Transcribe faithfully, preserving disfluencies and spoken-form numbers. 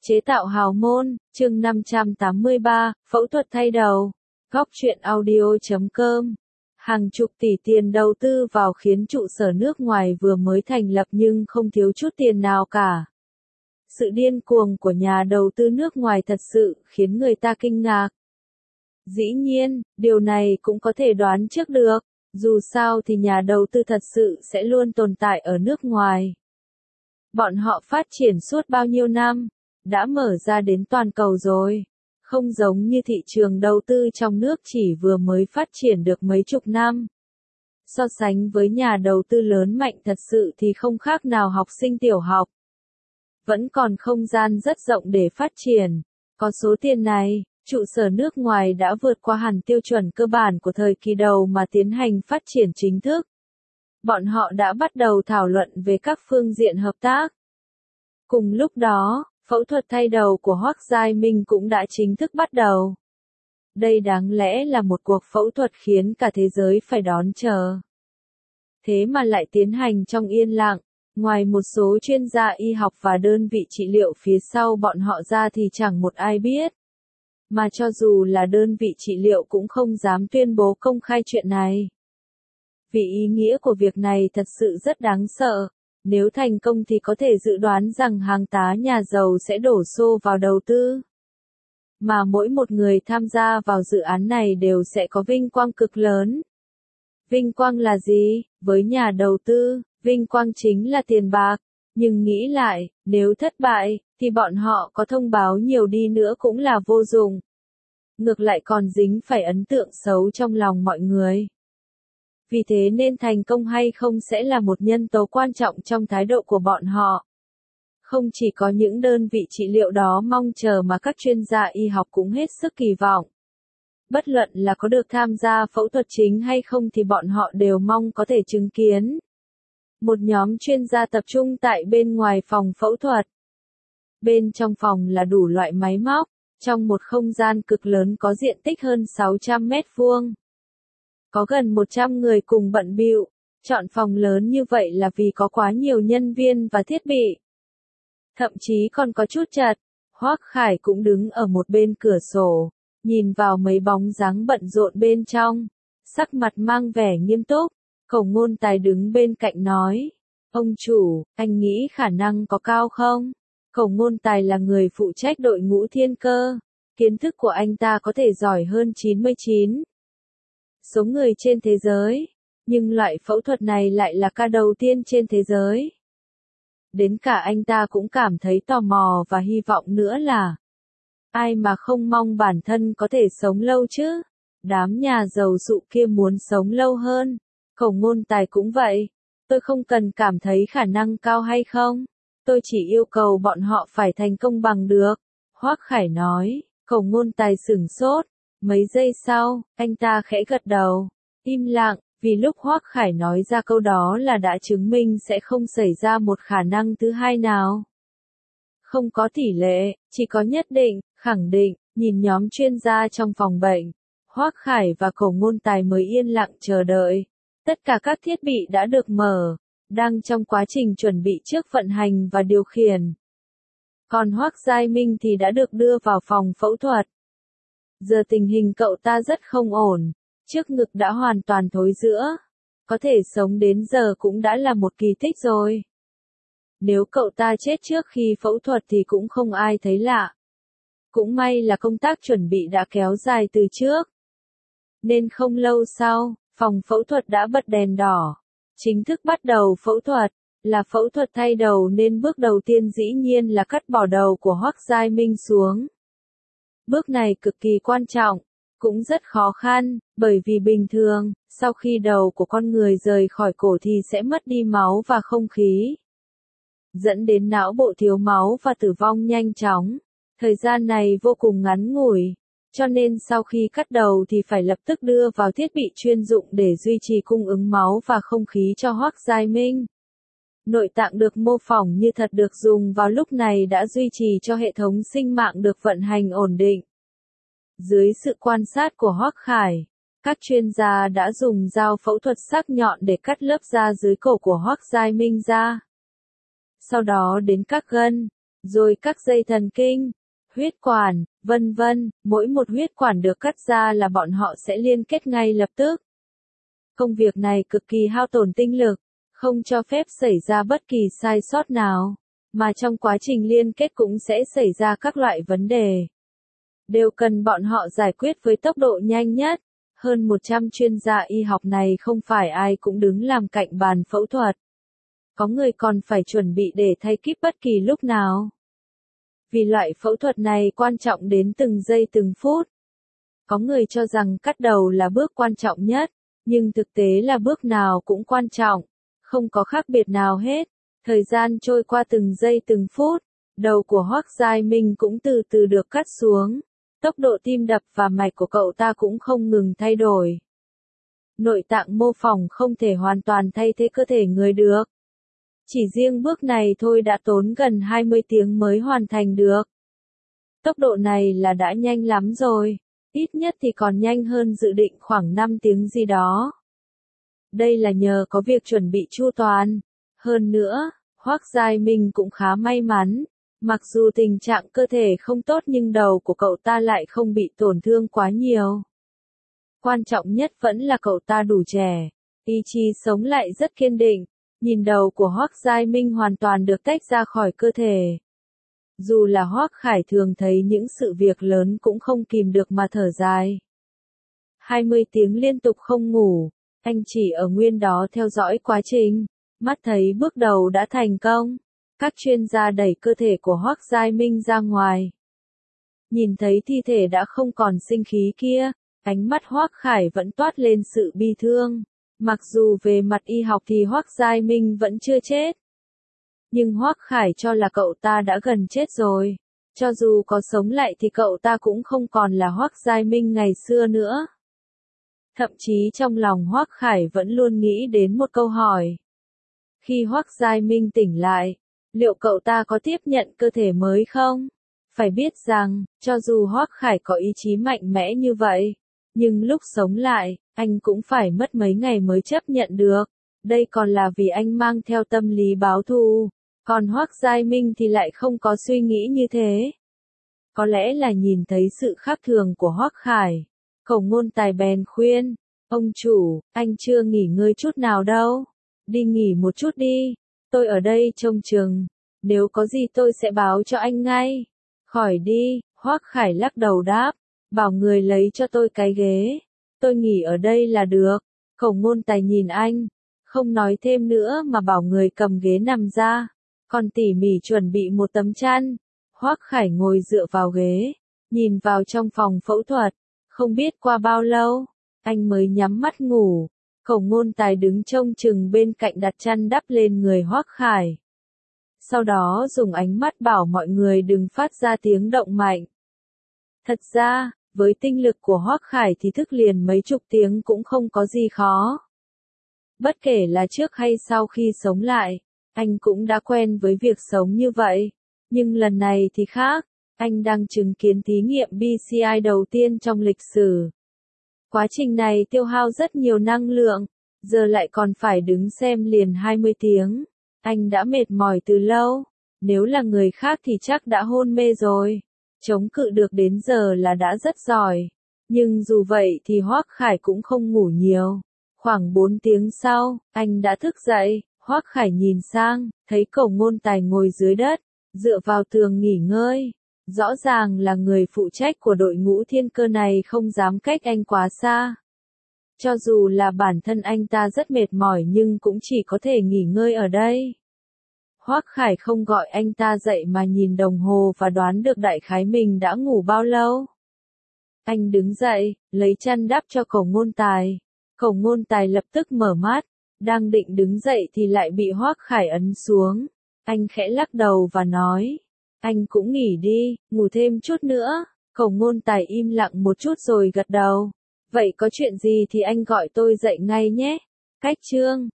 Chế tạo hào môn, chương năm trăm tám mươi ba, phẫu thuật thay đầu. Góc truyện audio chấm com. Hàng chục tỷ tiền đầu tư vào khiến trụ sở nước ngoài vừa mới thành lập nhưng không thiếu chút tiền nào cả. Sự điên cuồng của nhà đầu tư nước ngoài thật sự khiến người ta kinh ngạc. Dĩ nhiên, điều này cũng có thể đoán trước được, dù sao thì nhà đầu tư thật sự sẽ luôn tồn tại ở nước ngoài. Bọn họ phát triển suốt bao nhiêu năm, đã mở ra đến toàn cầu rồi. Không giống như thị trường đầu tư trong nước chỉ vừa mới phát triển được mấy chục năm. So sánh với nhà đầu tư lớn mạnh thật sự thì không khác nào học sinh tiểu học. Vẫn còn không gian rất rộng để phát triển. Có số tiền này, trụ sở nước ngoài đã vượt qua hẳn tiêu chuẩn cơ bản của thời kỳ đầu mà tiến hành phát triển chính thức. Bọn họ đã bắt đầu thảo luận về các phương diện hợp tác. Cùng lúc đó, phẫu thuật thay đầu của Hoắc Giai Minh cũng đã chính thức bắt đầu. Đây đáng lẽ là một cuộc phẫu thuật khiến cả thế giới phải đón chờ. Thế mà lại tiến hành trong yên lặng, ngoài một số chuyên gia y học và đơn vị trị liệu phía sau bọn họ ra thì chẳng một ai biết. Mà cho dù là đơn vị trị liệu cũng không dám tuyên bố công khai chuyện này. Vì ý nghĩa của việc này thật sự rất đáng sợ. Nếu thành công thì có thể dự đoán rằng hàng tá nhà giàu sẽ đổ xô vào đầu tư. Mà mỗi một người tham gia vào dự án này đều sẽ có vinh quang cực lớn. Vinh quang là gì? Với nhà đầu tư, vinh quang chính là tiền bạc. Nhưng nghĩ lại, nếu thất bại, thì bọn họ có thông báo nhiều đi nữa cũng là vô dụng. Ngược lại còn dính phải ấn tượng xấu trong lòng mọi người. Vì thế nên thành công hay không sẽ là một nhân tố quan trọng trong thái độ của bọn họ. Không chỉ có những đơn vị trị liệu đó mong chờ mà các chuyên gia y học cũng hết sức kỳ vọng. Bất luận là có được tham gia phẫu thuật chính hay không thì bọn họ đều mong có thể chứng kiến. Một nhóm chuyên gia tập trung tại bên ngoài phòng phẫu thuật. Bên trong phòng là đủ loại máy móc, trong một không gian cực lớn có diện tích hơn sáu trăm mét vuông. Có gần một trăm người cùng bận bịu, chọn phòng lớn như vậy là vì có quá nhiều nhân viên và thiết bị. Thậm chí còn có chút chật, Hoắc Khải cũng đứng ở một bên cửa sổ, nhìn vào mấy bóng dáng bận rộn bên trong, sắc mặt mang vẻ nghiêm túc. Khổng Ngôn Tài đứng bên cạnh nói, ông chủ, anh nghĩ khả năng có cao không? Khổng Ngôn Tài là người phụ trách đội ngũ thiên cơ, kiến thức của anh ta có thể giỏi hơn chín mươi chín số người trên thế giới, nhưng loại phẫu thuật này lại là ca đầu tiên trên thế giới. Đến cả anh ta cũng cảm thấy tò mò và hy vọng nữa là, ai mà không mong bản thân có thể sống lâu chứ? Đám nhà giàu sụ kia muốn sống lâu hơn, Khổng Ngôn Tài cũng vậy. Tôi không cần cảm thấy khả năng cao hay không, tôi chỉ yêu cầu bọn họ phải thành công bằng được. Hoắc Khải nói. Khổng Ngôn Tài sửng sốt. Mấy giây sau, anh ta khẽ gật đầu, im lặng, vì lúc Hoắc Khải nói ra câu đó là đã chứng minh sẽ không xảy ra một khả năng thứ hai nào. Không có tỷ lệ, chỉ có nhất định, khẳng định. Nhìn nhóm chuyên gia trong phòng bệnh, Hoắc Khải và Khổng Ngôn Tài mới yên lặng chờ đợi. Tất cả các thiết bị đã được mở, đang trong quá trình chuẩn bị trước vận hành và điều khiển. Còn Hoắc Giai Minh thì đã được đưa vào phòng phẫu thuật. Giờ tình hình cậu ta rất không ổn, trước ngực đã hoàn toàn thối rữa. Có thể sống đến giờ cũng đã là một kỳ tích rồi. Nếu cậu ta chết trước khi phẫu thuật thì cũng không ai thấy lạ. Cũng may là công tác chuẩn bị đã kéo dài từ trước. Nên không lâu sau, phòng phẫu thuật đã bật đèn đỏ. Chính thức bắt đầu phẫu thuật, là phẫu thuật thay đầu nên bước đầu tiên dĩ nhiên là cắt bỏ đầu của Hoắc Giai Minh xuống. Bước này cực kỳ quan trọng, cũng rất khó khăn, bởi vì bình thường, sau khi đầu của con người rời khỏi cổ thì sẽ mất đi máu và không khí, dẫn đến não bộ thiếu máu và tử vong nhanh chóng. Thời gian này vô cùng ngắn ngủi, cho nên sau khi cắt đầu thì phải lập tức đưa vào thiết bị chuyên dụng để duy trì cung ứng máu và không khí cho Hoắc Giai Minh. Nội tạng được mô phỏng như thật được dùng vào lúc này đã duy trì cho hệ thống sinh mạng được vận hành ổn định. Dưới sự quan sát của Hoắc Khải, các chuyên gia đã dùng dao phẫu thuật sắc nhọn để cắt lớp da dưới cổ của Hoắc Giai Minh ra. Sau đó đến các gân, rồi các dây thần kinh, huyết quản, vân vân, mỗi một huyết quản được cắt ra là bọn họ sẽ liên kết ngay lập tức. Công việc này cực kỳ hao tổn tinh lực, không cho phép xảy ra bất kỳ sai sót nào, mà trong quá trình liên kết cũng sẽ xảy ra các loại vấn đề. Đều cần bọn họ giải quyết với tốc độ nhanh nhất. Hơn một trăm chuyên gia y học này không phải ai cũng đứng làm cạnh bàn phẫu thuật. Có người còn phải chuẩn bị để thay kíp bất kỳ lúc nào. Vì loại phẫu thuật này quan trọng đến từng giây từng phút. Có người cho rằng cắt đầu là bước quan trọng nhất, nhưng thực tế là bước nào cũng quan trọng, không có khác biệt nào hết. Thời gian trôi qua từng giây từng phút, đầu của Hoắc Giai Minh cũng từ từ được cắt xuống. Tốc độ tim đập và mạch của cậu ta cũng không ngừng thay đổi. Nội tạng mô phỏng không thể hoàn toàn thay thế cơ thể người được. Chỉ riêng bước này thôi đã tốn gần hai mươi tiếng mới hoàn thành được. Tốc độ này là đã nhanh lắm rồi, ít nhất thì còn nhanh hơn dự định khoảng năm tiếng gì đó. Đây là nhờ có việc chuẩn bị chu toàn. Hơn nữa, Hoắc Giai Minh cũng khá may mắn. Mặc dù tình trạng cơ thể không tốt nhưng đầu của cậu ta lại không bị tổn thương quá nhiều. Quan trọng nhất vẫn là cậu ta đủ trẻ, ý chí sống lại rất kiên định, nhìn đầu của Hoắc Giai Minh hoàn toàn được tách ra khỏi cơ thể. Dù là Hoắc Khải thường thấy những sự việc lớn cũng không kìm được mà thở dài. hai mươi tiếng liên tục không ngủ, anh chỉ ở nguyên đó theo dõi quá trình, mắt thấy bước đầu đã thành công. Các chuyên gia đẩy cơ thể của Hoắc Giai Minh ra ngoài. Nhìn thấy thi thể đã không còn sinh khí kia, ánh mắt Hoắc Khải vẫn toát lên sự bi thương. Mặc dù về mặt y học thì Hoắc Giai Minh vẫn chưa chết. Nhưng Hoắc Khải cho là cậu ta đã gần chết rồi. Cho dù có sống lại thì cậu ta cũng không còn là Hoắc Giai Minh ngày xưa nữa. Thậm chí trong lòng Hoắc Khải vẫn luôn nghĩ đến một câu hỏi. Khi Hoắc Giai Minh tỉnh lại, liệu cậu ta có tiếp nhận cơ thể mới không? Phải biết rằng, cho dù Hoắc Khải có ý chí mạnh mẽ như vậy, nhưng lúc sống lại, anh cũng phải mất mấy ngày mới chấp nhận được. Đây còn là vì anh mang theo tâm lý báo thù. Còn Hoắc Giai Minh thì lại không có suy nghĩ như thế. Có lẽ là nhìn thấy sự khác thường của Hoắc Khải. Khổng Ngôn Tài bèn khuyên, ông chủ, anh chưa nghỉ ngơi chút nào đâu. Đi nghỉ một chút đi. Tôi ở đây trông chừng, nếu có gì tôi sẽ báo cho anh ngay. Khỏi đi, Hoắc Khải lắc đầu đáp, bảo người lấy cho tôi cái ghế. Tôi nghỉ ở đây là được. Khổng Ngôn Tài nhìn anh, không nói thêm nữa mà bảo người cầm ghế nằm ra, còn tỉ mỉ chuẩn bị một tấm chăn. Hoắc Khải ngồi dựa vào ghế, nhìn vào trong phòng phẫu thuật, không biết qua bao lâu, anh mới nhắm mắt ngủ. Khổng Ngôn Tài đứng trông chừng bên cạnh đặt chăn đắp lên người Hoắc Khải. Sau đó dùng ánh mắt bảo mọi người đừng phát ra tiếng động mạnh. Thật ra, với tinh lực của Hoắc Khải thì thức liền mấy chục tiếng cũng không có gì khó. Bất kể là trước hay sau khi sống lại, anh cũng đã quen với việc sống như vậy. Nhưng lần này thì khác, anh đang chứng kiến thí nghiệm bê xê i đầu tiên trong lịch sử. Quá trình này tiêu hao rất nhiều năng lượng, giờ lại còn phải đứng xem liền hai mươi tiếng. Anh đã mệt mỏi từ lâu, nếu là người khác thì chắc đã hôn mê rồi. Chống cự được đến giờ là đã rất giỏi. Nhưng dù vậy thì Hoắc Khải cũng không ngủ nhiều. Khoảng bốn tiếng sau, anh đã thức dậy. Hoắc Khải nhìn sang, thấy Khổng Ngôn Tài ngồi dưới đất, dựa vào tường nghỉ ngơi. Rõ ràng là người phụ trách của đội ngũ thiên cơ này không dám cách anh quá xa. Cho dù là bản thân anh ta rất mệt mỏi nhưng cũng chỉ có thể nghỉ ngơi ở đây. Hoắc Khải không gọi anh ta dậy mà nhìn đồng hồ và đoán được đại khái mình đã ngủ bao lâu. Anh đứng dậy, lấy chăn đắp cho Khổng Ngôn Tài. Khổng Ngôn Tài lập tức mở mắt, đang định đứng dậy thì lại bị Hoắc Khải ấn xuống. Anh khẽ lắc đầu và nói, anh cũng nghỉ đi, ngủ thêm chút nữa. Khổng Ngôn Tài im lặng một chút rồi gật đầu. Vậy có chuyện gì thì anh gọi tôi dậy ngay nhé. Cách chương